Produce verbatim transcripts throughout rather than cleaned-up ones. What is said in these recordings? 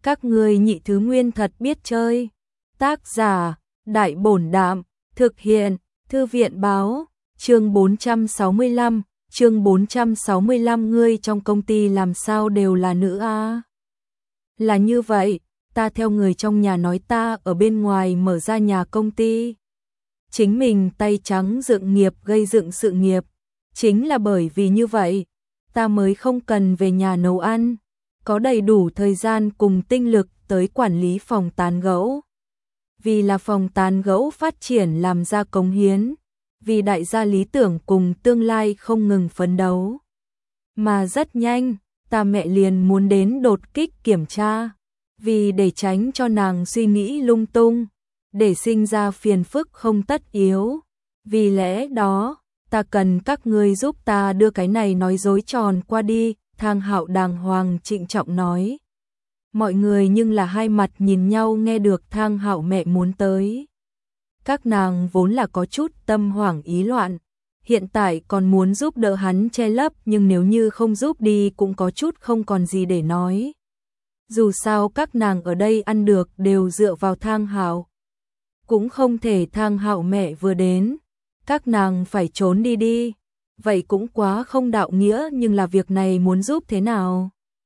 Các ngươi nhị thứ nguyên thật biết chơi. Tác giả, Đại Bổn Đạm, thực hiện, Thư viện Báo, chương bốn trăm sáu mươi lăm, chương bốn trăm sáu mươi lăm ngươi trong công ty làm sao đều là nữ a? Là như vậy, ta theo người trong nhà nói ta ở bên ngoài mở ra nhà công ty. Chính mình tay trắng dựng nghiệp gây dựng sự nghiệp, chính là bởi vì như vậy, ta mới không cần về nhà nấu ăn, có đầy đủ thời gian cùng tinh lực tới quản lý phòng tán gẫu. Vì là phòng tán gẫu phát triển làm ra cống hiến, vì đại gia lý tưởng cùng tương lai không ngừng phấn đấu. Mà rất nhanh, ta mẹ liền muốn đến đột kích kiểm tra, vì để tránh cho nàng suy nghĩ lung tung, để sinh ra phiền phức không tất yếu. Vì lẽ đó, ta cần các ngươi giúp ta đưa cái này nói dối tròn qua đi, Thang Hạo đàng hoàng trịnh trọng nói. Mọi người nhưng là hai mặt nhìn nhau nghe được Thang Hạo mẹ muốn tới. Các nàng vốn là có chút tâm hoảng ý loạn, hiện tại còn muốn giúp đỡ hắn che lấp, nhưng nếu như không giúp đi cũng có chút không còn gì để nói. Dù sao các nàng ở đây ăn được đều dựa vào Thang Hạo. Cũng không thể Thang Hạo mẹ vừa đến, các nàng phải trốn đi đi. Vậy cũng quá không đạo nghĩa, nhưng là việc này muốn giúp thế nào?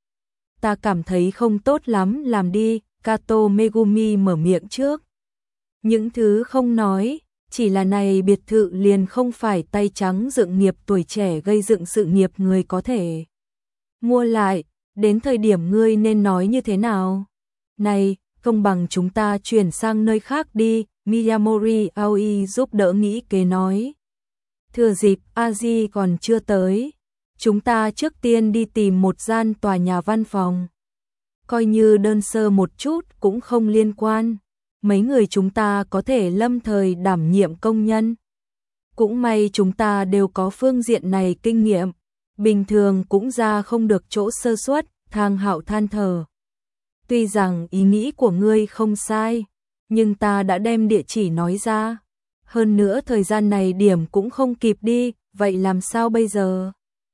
Ta cảm thấy không tốt lắm, làm đi, Kato Megumi mở miệng trước. Những thứ không nói, chỉ là này biệt thự liền không phải tay trắng dựng nghiệp tuổi trẻ gây dựng sự nghiệp người có thể mua lại, đến thời điểm ngươi nên nói như thế nào? Này, không bằng chúng ta chuyển sang nơi khác đi, Miyamori Aoi giúp đỡ nghĩ kế nói. Thừa dịp Aji còn chưa tới, chúng ta trước tiên đi tìm một gian tòa nhà văn phòng. Coi như đơn sơ một chút cũng không liên quan, mấy người chúng ta có thể lâm thời đảm nhiệm công nhân. Cũng may chúng ta đều có phương diện này kinh nghiệm, bình thường cũng ra không được chỗ sơ suất, Thang Hạo than thở. Tuy rằng ý nghĩ của ngươi không sai, nhưng ta đã đem địa chỉ nói ra. Hơn nữa thời gian này điểm cũng không kịp đi, vậy làm sao bây giờ?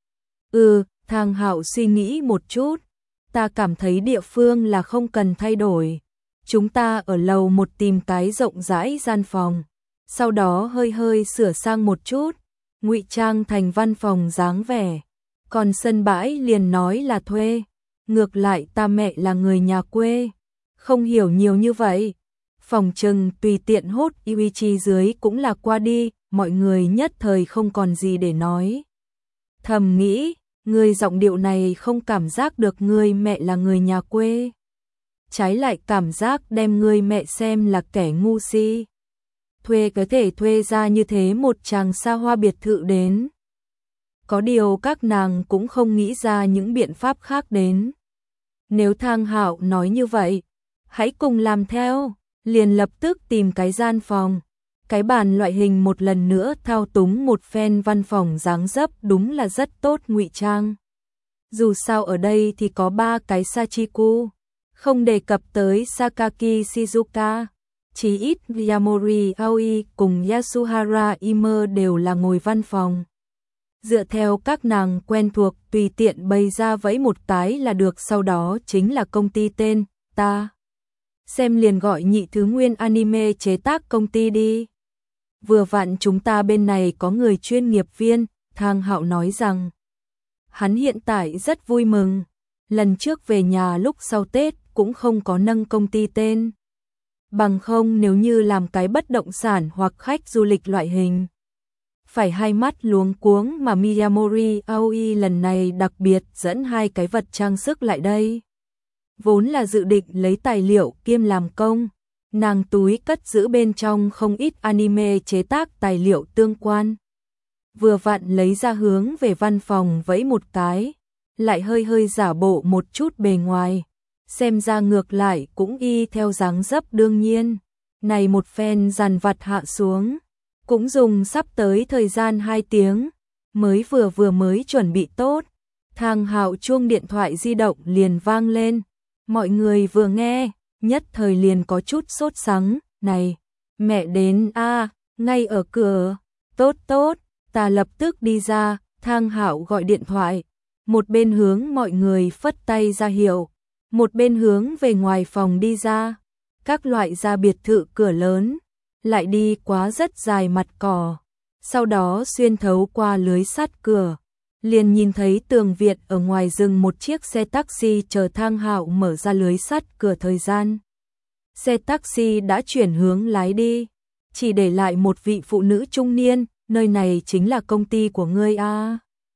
Ừ, Thang Hạo suy nghĩ một chút, ta cảm thấy địa phương là không cần thay đổi. Chúng ta ở lầu một tìm cái rộng rãi gian phòng, sau đó hơi hơi sửa sang một chút, ngụy trang thành văn phòng dáng vẻ. Còn sân bãi liền nói là thuê. Ngược lại ta mẹ là người nhà quê, không hiểu nhiều như vậy. Phòng trừng tùy tiện hốt Yuichi dưới cũng là qua đi, mọi người nhất thời không còn gì để nói. Thầm nghĩ, người giọng điệu này không cảm giác được người mẹ là người nhà quê. Trái lại cảm giác đem người mẹ xem là kẻ ngu si. Thuê có thể thuê ra như thế một chàng xa hoa biệt thự đến. Có điều các nàng cũng không nghĩ ra những biện pháp khác đến. Nếu Thang Hạo nói như vậy, hãy cùng làm theo. Liền lập tức tìm cái gian phòng, cái bàn loại hình một lần nữa thao túng một phen văn phòng dáng dấp đúng là rất tốt ngụy trang. Dù sao ở đây thì có ba cái Sachiku, không đề cập tới Sakaki Shizuka, chí ít Yamori Aoi cùng Yasuhara Ime đều là ngồi văn phòng. Dựa theo các nàng quen thuộc tùy tiện bày ra vẫy một cái là được, sau đó chính là công ty tên, ta. Xem liền gọi nhị thứ nguyên anime chế tác công ty đi. Vừa vặn chúng ta bên này có người chuyên nghiệp viên, Thang Hạo nói rằng. Hắn hiện tại rất vui mừng, lần trước về nhà lúc sau Tết cũng không có nâng công ty tên. Bằng không nếu như làm cái bất động sản hoặc khách du lịch loại hình. Phải hai mắt luống cuống, mà Miyamori Aoi lần này đặc biệt dẫn hai cái vật trang sức lại đây. Vốn là dự định lấy tài liệu kiêm làm công, nàng túi cất giữ bên trong không ít anime chế tác tài liệu tương quan. Vừa vặn lấy ra hướng về văn phòng vẫy một cái, lại hơi hơi giả bộ một chút bề ngoài, xem ra ngược lại cũng y theo dáng dấp đương nhiên. Này một phen dàn vặt hạ xuống, cũng dùng sắp tới thời gian hai tiếng, mới vừa vừa mới chuẩn bị tốt, Thang Hạo chuông điện thoại di động liền vang lên. Mọi người vừa nghe, nhất thời liền có chút sốt sắng, này, mẹ đến a, à, ngay ở cửa, tốt tốt, ta lập tức đi ra. Thang Hạo gọi điện thoại, một bên hướng mọi người phất tay ra hiệu, một bên hướng về ngoài phòng đi ra, các loại ra biệt thự cửa lớn, lại đi quá rất dài mặt cỏ, sau đó xuyên thấu qua lưới sắt cửa, liền nhìn thấy tường viện ở ngoài dừng một chiếc xe taxi chờ Thang Hạo mở ra lưới sắt cửa. Thời gian xe taxi đã chuyển hướng lái đi, chỉ để lại một vị phụ nữ trung niên, nơi này chính là công ty của ngươi à.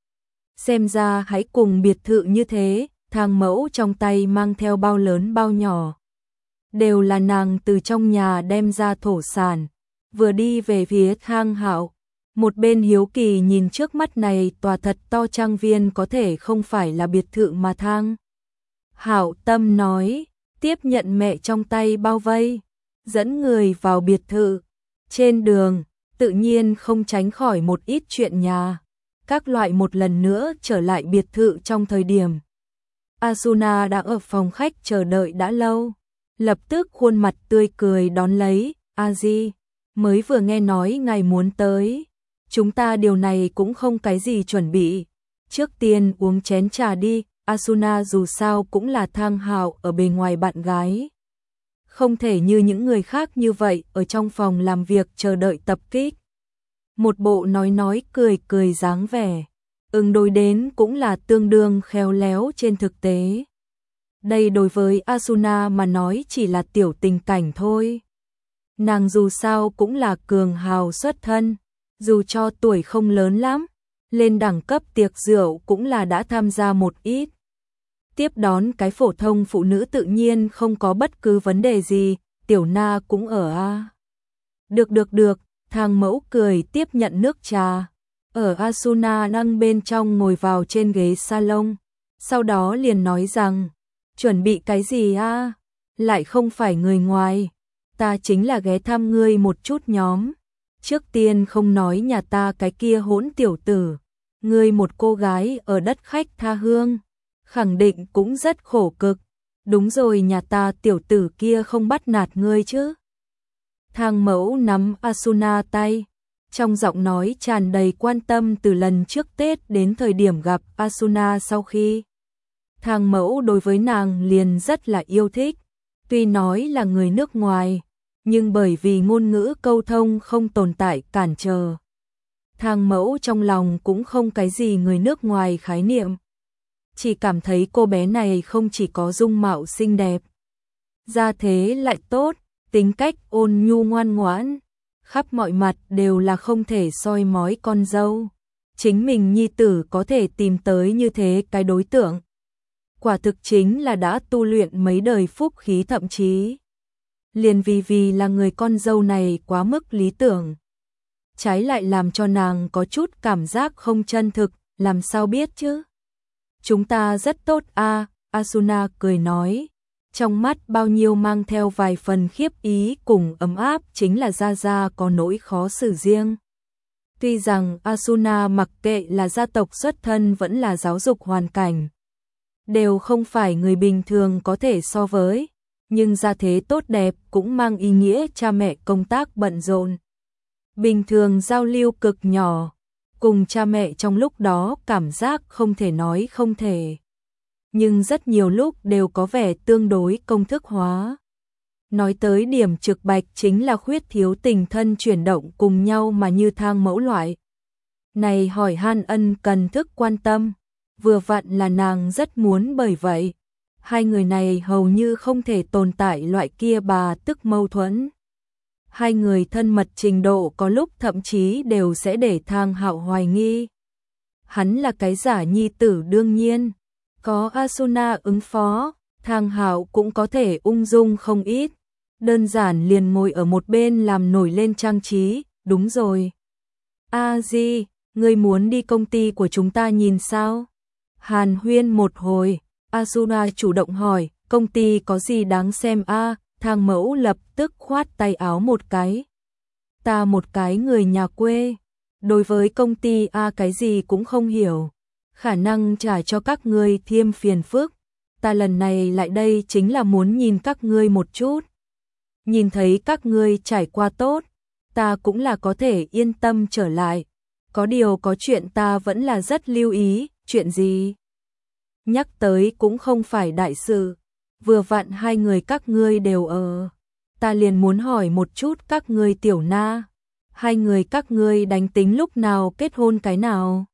Xem ra hãy cùng biệt thự như thế, Thang Mẫu trong tay mang theo bao lớn bao nhỏ. Đều là nàng từ trong nhà đem ra thổ sản, vừa đi về phía Thang Hạo. Một bên hiếu kỳ nhìn trước mắt này tòa thật to trang viên có thể không phải là biệt thự mà Thang Hạo tâm nói, tiếp nhận mẹ trong tay bao vây, dẫn người vào biệt thự. Trên đường, tự nhiên không tránh khỏi một ít chuyện nhà, các loại một lần nữa trở lại biệt thự trong thời điểm. Asuna đã ở phòng khách chờ đợi đã lâu, lập tức khuôn mặt tươi cười đón lấy, A-di, mới vừa nghe nói ngài muốn tới. Chúng ta điều này cũng không cái gì chuẩn bị. Trước tiên uống chén trà đi, Asuna dù sao cũng là Thang Hạo ở bề ngoài bạn gái. Không thể như những người khác như vậy ở trong phòng làm việc chờ đợi tập kích. Một bộ nói nói cười cười dáng vẻ. Ứng đối đến cũng là tương đương khéo léo trên thực tế. Đây đối với Asuna mà nói chỉ là tiểu tình cảnh thôi. Nàng dù sao cũng là cường hào xuất thân. Dù cho tuổi không lớn lắm, lên đẳng cấp tiệc rượu cũng là đã tham gia một ít. Tiếp đón cái phổ thông phụ nữ tự nhiên không có bất cứ vấn đề gì, tiểu na cũng ở a. À. Được được được, Thang Mẫu cười tiếp nhận nước trà. Ở Asuna đang bên trong ngồi vào trên ghế salon, sau đó liền nói rằng, chuẩn bị cái gì a? À? Lại không phải người ngoài, ta chính là ghé thăm ngươi một chút nhóm. Trước tiên không nói nhà ta cái kia hỗn tiểu tử, ngươi một cô gái ở đất khách tha hương, khẳng định cũng rất khổ cực. Đúng rồi, nhà ta tiểu tử kia không bắt nạt ngươi chứ? Thang Mẫu nắm Asuna tay, trong giọng nói tràn đầy quan tâm từ lần trước Tết đến thời điểm gặp Asuna sau khi. Thang Mẫu đối với nàng liền rất là yêu thích, tuy nói là người nước ngoài, nhưng bởi vì ngôn ngữ câu thông không tồn tại cản trở. Thang Mẫu trong lòng cũng không cái gì người nước ngoài khái niệm. Chỉ cảm thấy cô bé này không chỉ có dung mạo xinh đẹp, gia thế lại tốt, tính cách ôn nhu ngoan ngoãn, khắp mọi mặt đều là không thể soi mói con dâu. Chính mình nhi tử có thể tìm tới như thế cái đối tượng. Quả thực chính là đã tu luyện mấy đời phúc khí, thậm chí liền vì vì là người con dâu này quá mức lý tưởng. Trái lại làm cho nàng có chút cảm giác không chân thực, làm sao biết chứ? Chúng ta rất tốt a, à, Asuna cười nói, trong mắt bao nhiêu mang theo vài phần khiếp ý cùng ấm áp, chính là Gia Gia có nỗi khó xử riêng. Tuy rằng Asuna mặc kệ là gia tộc xuất thân vẫn là giáo dục hoàn cảnh, đều không phải người bình thường có thể so với, nhưng gia thế tốt đẹp cũng mang ý nghĩa cha mẹ công tác bận rộn. Bình thường giao lưu cực nhỏ, cùng cha mẹ trong lúc đó cảm giác không thể nói không thể. Nhưng rất nhiều lúc đều có vẻ tương đối công thức hóa. Nói tới điểm trực bạch chính là khuyết thiếu tình thân chuyển động cùng nhau mà như Thang Mẫu loại. Này hỏi han ân cần thức quan tâm, vừa vặn là nàng rất muốn, bởi vậy hai người này hầu như không thể tồn tại loại kia bà tức mâu thuẫn. Hai người thân mật trình độ có lúc thậm chí đều sẽ để Thang Hạo hoài nghi. Hắn là cái giả nhi tử, đương nhiên, có Asuna ứng phó, Thang Hạo cũng có thể ung dung không ít. Đơn giản liền ngồi ở một bên làm nổi lên trang trí, đúng rồi. A Di, ngươi muốn đi công ty của chúng ta nhìn sao? Hàn huyên một hồi, Asuna chủ động hỏi, công ty có gì đáng xem a? À? Thang Mẫu lập tức khoát tay áo một cái. Ta một cái người nhà quê, đối với công ty a à, cái gì cũng không hiểu, khả năng trả cho các ngươi thêm phiền phức. Ta lần này lại đây chính là muốn nhìn các ngươi một chút. Nhìn thấy các ngươi trải qua tốt, ta cũng là có thể yên tâm trở lại. Có điều có chuyện ta vẫn là rất lưu ý, chuyện gì? Nhắc tới cũng không phải đại sự, vừa vặn hai người các ngươi đều ở. Ta liền muốn hỏi một chút các ngươi Tiểu Na, hai người các ngươi đánh tính lúc nào kết hôn cái nào?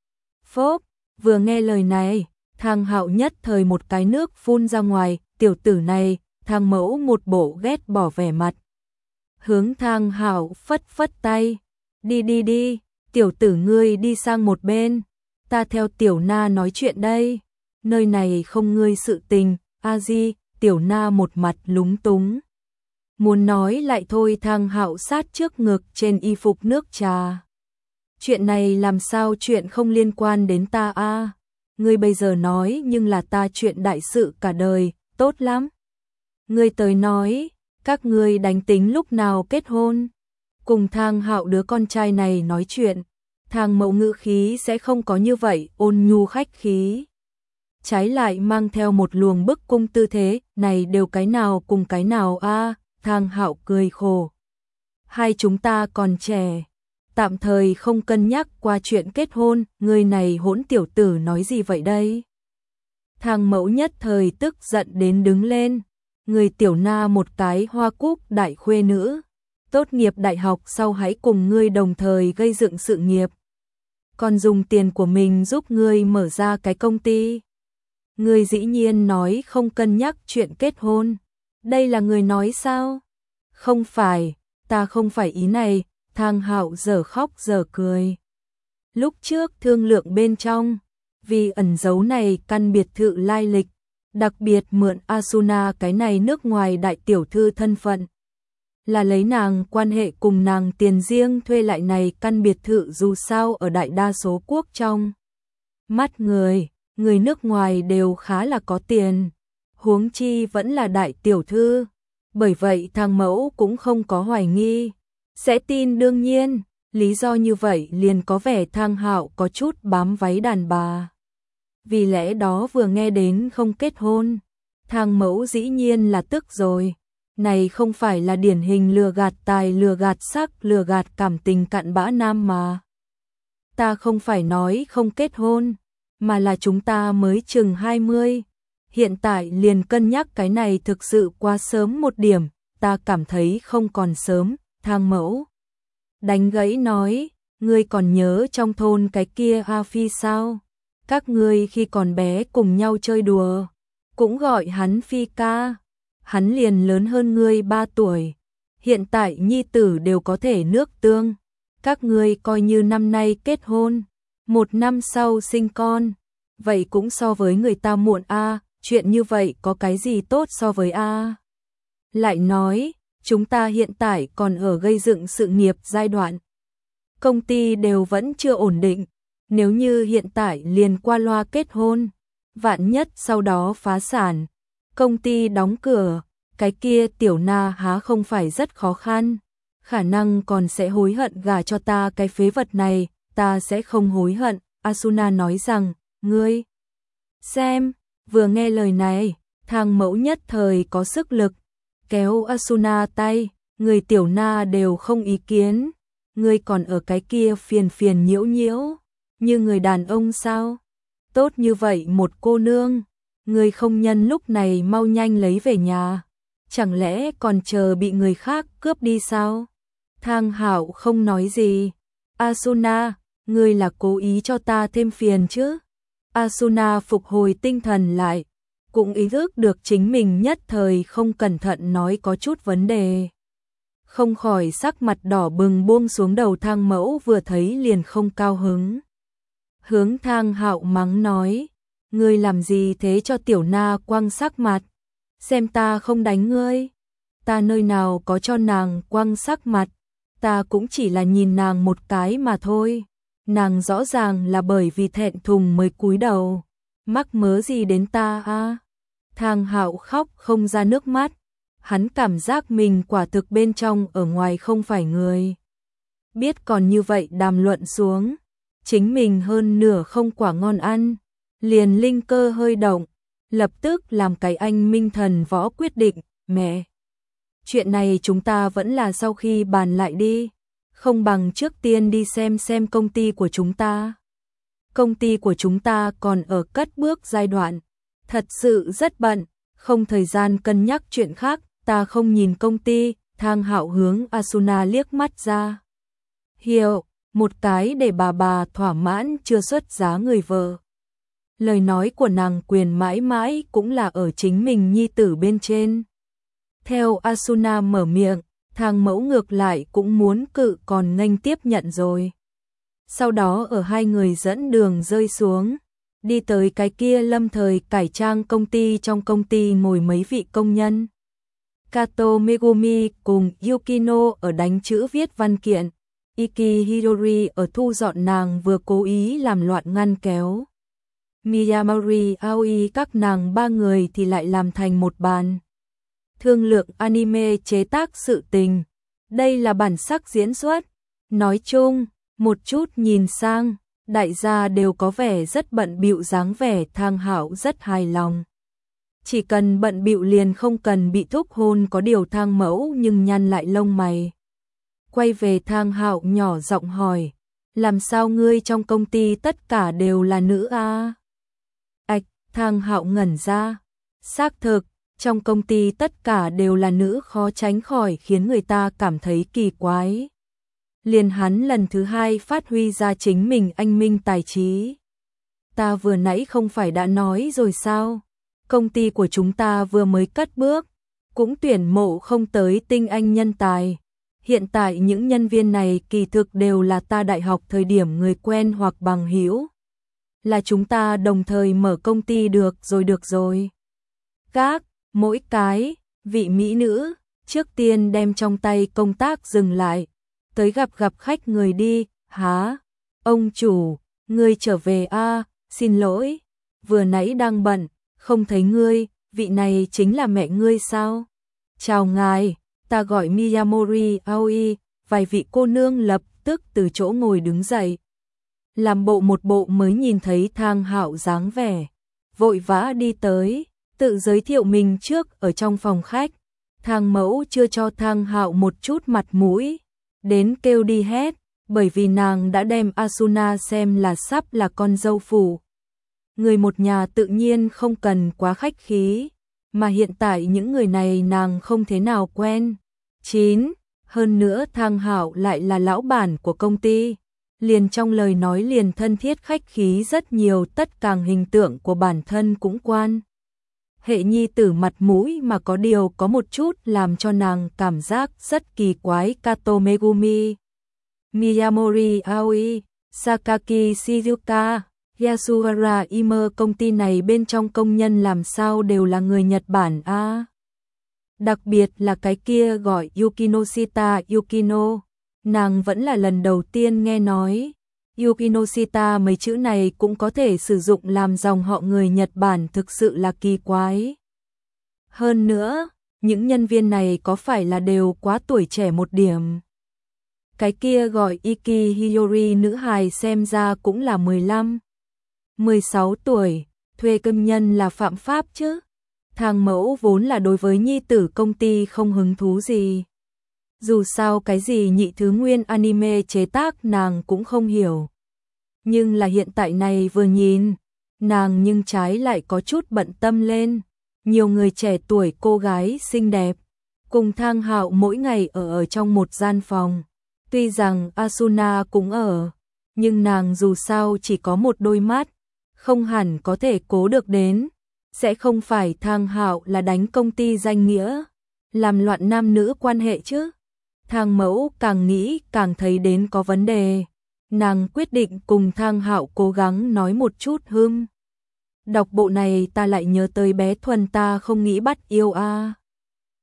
Phốp, vừa nghe lời này, Thang Hạo nhất thời một cái nước phun ra ngoài, tiểu tử này, Thang Mẫu một bộ ghét bỏ vẻ mặt. Hướng Thang Hạo phất phất tay, đi đi đi, tiểu tử ngươi đi sang một bên, ta theo Tiểu Na nói chuyện đây, nơi này không ngươi sự tình, a di, Tiểu Na một mặt lúng túng. Muốn nói lại thôi, Thang Hạo sát trước ngực trên y phục nước trà. Chuyện này làm sao chuyện không liên quan đến ta a? Ngươi bây giờ nói nhưng là ta chuyện đại sự cả đời, tốt lắm. Ngươi tới nói, các ngươi đánh tính lúc nào kết hôn? Cùng Thang Hạo đứa con trai này nói chuyện, Thang Mẫu ngữ khí sẽ không có như vậy ôn nhu khách khí. Trái lại mang theo một luồng bức cung tư thế, này đều cái nào cùng cái nào a? Thang Hạo cười khổ. Hai chúng ta còn trẻ, tạm thời không cân nhắc qua chuyện kết hôn, người này hỗn tiểu tử nói gì vậy đây? Thang Mẫu nhất thời tức giận đến đứng lên, người Tiểu Na một cái hoa cúc đại khuê nữ, tốt nghiệp đại học sau hãy cùng ngươi đồng thời gây dựng sự nghiệp. Còn dùng tiền của mình giúp ngươi mở ra cái công ty. Ngươi dĩ nhiên nói không cân nhắc chuyện kết hôn. Đây là người nói sao? Không phải, ta không phải ý này, Thang Hạo giờ khóc giờ cười. Lúc trước thương lượng bên trong, vì ẩn giấu này căn biệt thự lai lịch, đặc biệt mượn Asuna cái này nước ngoài đại tiểu thư thân phận. Là lấy nàng quan hệ cùng nàng tiền riêng thuê lại này căn biệt thự, dù sao ở đại đa số quốc trong mắt người, người nước ngoài đều khá là có tiền. Huống chi vẫn là đại tiểu thư, bởi vậy Thang Mẫu cũng không có hoài nghi, sẽ tin đương nhiên, lý do như vậy liền có vẻ Thang Hạo có chút bám váy đàn bà. Vì lẽ đó vừa nghe đến không kết hôn, Thang Mẫu dĩ nhiên là tức rồi, này không phải là điển hình lừa gạt tài lừa gạt sắc lừa gạt cảm tình cặn bã nam mà. Ta không phải nói không kết hôn, mà là chúng ta mới chừng hai mươi. Hiện tại liền cân nhắc cái này thực sự quá sớm một điểm, ta cảm thấy không còn sớm. Thang Mẫu đánh gãy nói, ngươi còn nhớ trong thôn cái kia A Phi sao? Các ngươi khi còn bé cùng nhau chơi đùa, cũng gọi hắn Phi ca. Hắn liền lớn hơn ngươi ba tuổi, hiện tại nhi tử đều có thể nước tương. Các ngươi coi như năm nay kết hôn, một năm sau sinh con, vậy cũng so với người ta muộn a. Chuyện như vậy có cái gì tốt so với a? Lại nói, chúng ta hiện tại còn ở gây dựng sự nghiệp giai đoạn. Công ty đều vẫn chưa ổn định, nếu như hiện tại liền qua loa kết hôn, vạn nhất sau đó phá sản, công ty đóng cửa, cái kia Tiểu Na há không phải rất khó khăn, khả năng còn sẽ hối hận gả cho ta cái phế vật này, ta sẽ không hối hận. Asuna nói rằng, ngươi xem. Vừa nghe lời này, Thang Mẫu nhất thời có sức lực, kéo Asuna tay, người Tiểu Na đều không ý kiến, ngươi còn ở cái kia phiền phiền nhiễu nhiễu, như người đàn ông sao? Tốt như vậy một cô nương, ngươi không nhân lúc này mau nhanh lấy về nhà, chẳng lẽ còn chờ bị người khác cướp đi sao? Thang Hạo không nói gì, Asuna, ngươi là cố ý cho ta thêm phiền chứ? Asuna phục hồi tinh thần lại, cũng ý thức được chính mình nhất thời không cẩn thận nói có chút vấn đề. Không khỏi sắc mặt đỏ bừng buông xuống đầu. Thang Mẫu vừa thấy liền không cao hứng. Hướng Thang Hạo mắng nói, ngươi làm gì thế cho Tiểu Na quăng sắc mặt, xem ta không đánh ngươi. Ta nơi nào có cho nàng quăng sắc mặt, ta cũng chỉ là nhìn nàng một cái mà thôi. Nàng rõ ràng là bởi vì thẹn thùng mới cúi đầu, mắc mớ gì đến ta a? À? Thang Hạo khóc không ra nước mắt, hắn cảm giác mình quả thực bên trong ở ngoài không phải người. Biết còn như vậy đàm luận xuống, chính mình hơn nửa không quả ngon ăn, liền linh cơ hơi động, lập tức làm cái anh minh thần võ quyết định, mẹ. Chuyện này chúng ta vẫn là sau khi bàn lại đi. Không bằng trước tiên đi xem xem công ty của chúng ta. Công ty của chúng ta còn ở cất bước giai đoạn, thật sự rất bận, không thời gian cân nhắc chuyện khác, ta không nhìn công ty. Thang Hạo hướng Asuna liếc mắt ra hiệu một cái để bà bà thỏa mãn chưa xuất giá người vợ. Lời nói của nàng quyền mãi mãi cũng là ở chính mình nhi tử bên trên. Theo Asuna mở miệng, Thang mẫu ngược lại cũng muốn cự còn nghênh tiếp nhận rồi. Sau đó ở hai người dẫn đường rơi xuống, đi tới cái kia lâm thời cải trang công ty, trong công ty ngồi mấy vị công nhân. Kato Megumi cùng Yukino ở đánh chữ viết văn kiện, Iki Hidori ở thu dọn, nàng vừa cố ý làm loạn ngăn kéo. Miyamori Aoi các nàng ba người thì lại làm thành một bàn. Thương lượng anime chế tác sự tình. Đây là bản sắc diễn xuất. Nói chung, một chút nhìn sang, đại gia đều có vẻ rất bận bịu dáng vẻ. Thang Hạo rất hài lòng. Chỉ cần bận bịu liền không cần bị thúc hôn, có điều Thang mẫu nhưng nhăn lại lông mày. Quay về Thang Hạo nhỏ giọng hỏi, làm sao ngươi trong công ty tất cả đều là nữ a? Ạch, Thang Hạo ngẩn ra. Xác thực, trong công ty tất cả đều là nữ khó tránh khỏi khiến người ta cảm thấy kỳ quái. Liền hắn lần thứ hai phát huy ra chính mình anh minh tài trí. Ta vừa nãy không phải đã nói rồi sao? Công ty của chúng ta vừa mới cất bước, cũng tuyển mộ không tới tinh anh nhân tài. Hiện tại những nhân viên này kỳ thực đều là ta đại học thời điểm người quen hoặc bằng hữu. Là chúng ta đồng thời mở công ty được rồi được rồi. Các, mỗi cái, vị mỹ nữ, trước tiên đem trong tay công tác dừng lại. Tới gặp gặp khách người đi. Hả? Ông chủ, ngươi trở về a? Xin lỗi, vừa nãy đang bận, không thấy ngươi. Vị này chính là mẹ ngươi sao? Chào ngài, ta gọi Miyamori Aoi. Vài vị cô nương lập tức từ chỗ ngồi đứng dậy, làm bộ một bộ mới nhìn thấy Thang Hạo dáng vẻ, vội vã đi tới, tự giới thiệu mình trước. Ở trong phòng khách, Thang mẫu chưa cho Thang Hạo một chút mặt mũi, đến kêu đi hết, bởi vì nàng đã đem Asuna xem là sắp là con dâu phủ. Người một nhà tự nhiên không cần quá khách khí, mà hiện tại những người này nàng không thế nào quen. chín. Hơn nữa Thang Hạo lại là lão bản của công ty, liền trong lời nói liền thân thiết khách khí rất nhiều, tất càng hình tượng của bản thân cũng quan hệ nhi tử mặt mũi, mà có điều có một chút làm cho nàng cảm giác rất kỳ quái. Kato Megumi, Miyamori Aoi, Sakaki Shizuka, Yasuhara Ime, công ty này bên trong công nhân làm sao đều là người Nhật Bản a? À? Đặc biệt là cái kia gọi Yukinoshita Yukino, nàng vẫn là lần đầu tiên nghe nói. Yukinoshita mấy chữ này cũng có thể sử dụng làm dòng họ người Nhật Bản, thực sự là kỳ quái. Hơn nữa, những nhân viên này có phải là đều quá tuổi trẻ một điểm? Cái kia gọi Iki Hiyori nữ hài xem ra cũng là mười lăm, mười sáu tuổi, thuê công nhân là phạm pháp chứ? Thang mẫu vốn là đối với nhi tử công ty không hứng thú gì. Dù sao cái gì nhị thứ nguyên anime chế tác nàng cũng không hiểu. Nhưng là hiện tại này vừa nhìn, nàng nhưng trái lại có chút bận tâm lên. Nhiều người trẻ tuổi cô gái xinh đẹp, cùng Thang Hạo mỗi ngày ở ở trong một gian phòng. Tuy rằng Asuna cũng ở, nhưng nàng dù sao chỉ có một đôi mắt, không hẳn có thể cố được đến. Sẽ không phải Thang Hạo là đánh công ty danh nghĩa, làm loạn nam nữ quan hệ chứ? Thang mẫu càng nghĩ càng thấy đến có vấn đề. Nàng quyết định cùng Thang Hạo cố gắng nói một chút. Hưm, đọc bộ này ta lại nhớ tới bé Thuần, ta không nghĩ bắt yêu a.